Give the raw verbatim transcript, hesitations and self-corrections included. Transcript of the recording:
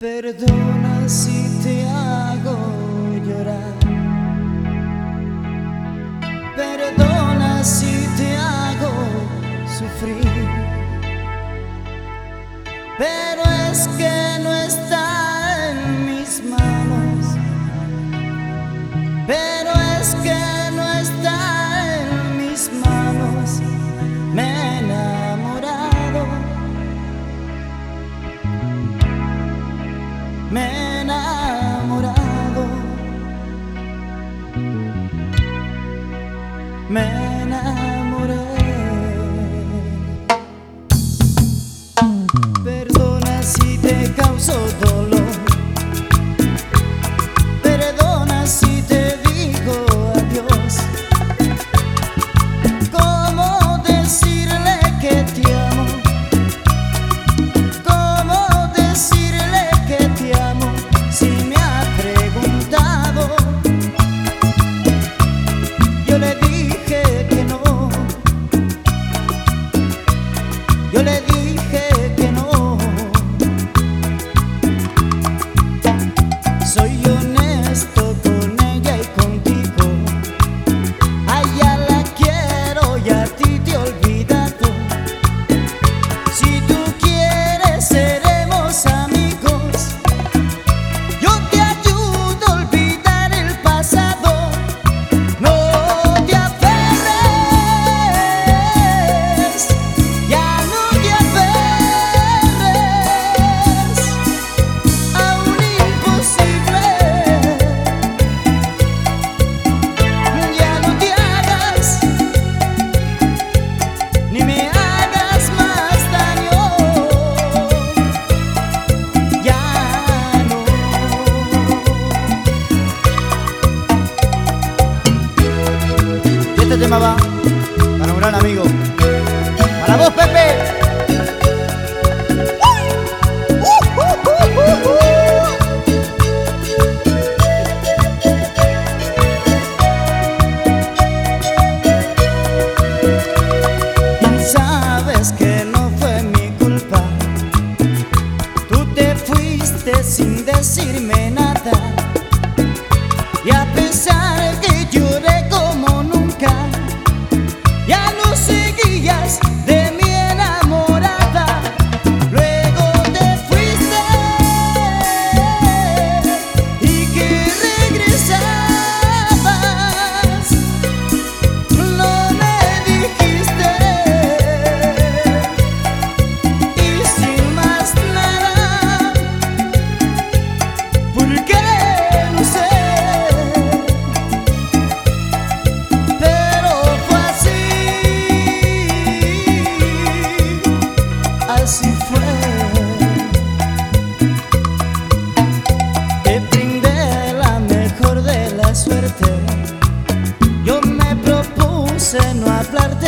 Perdona si te hago llorar, perdona si te hago sufrir, pero es que no está en mis manos, pero es que no está en mis manos. Me he enamorado, me he enamorado, me enamoré. Perdona si te causo dolor, perdona si te digo adiós. ¿Cómo decirle que te amo? ¿Cómo decirle que te amo si me ha preguntado? Yo le dije que no, yo le dije que no. Soy honesto con ella y contigo, a ella la quiero y a ti te he olvidado. Si tú quieres seremos amigos, yo te ayudo a olvidar el pasado. No te aferres, ya no te aferres a un imposible. Ya no te hagas, ni me hagas más daño. Ya no. Y este tema va para un gran amigo, para vos, Pepe. Y sabes que no fue mi culpa, tú te fuiste sin decirme nada, y a pesar que lloré como nunca, ya no seguías de mi enamorada. Luego te fuiste y que regresabas, no me dijiste, y sin más nada, porque no sé, pero fue así, así fue. Te brindé la mejor de la suerte, yo me propuse no hablarte